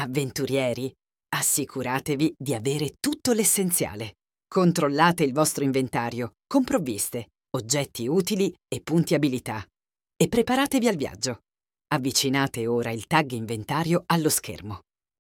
Avventurieri, assicuratevi di avere tutto l'essenziale. Controllate il vostro inventario, con provviste, oggetti utili e punti abilità. E preparatevi al viaggio. Avvicinate ora il tag inventario allo schermo.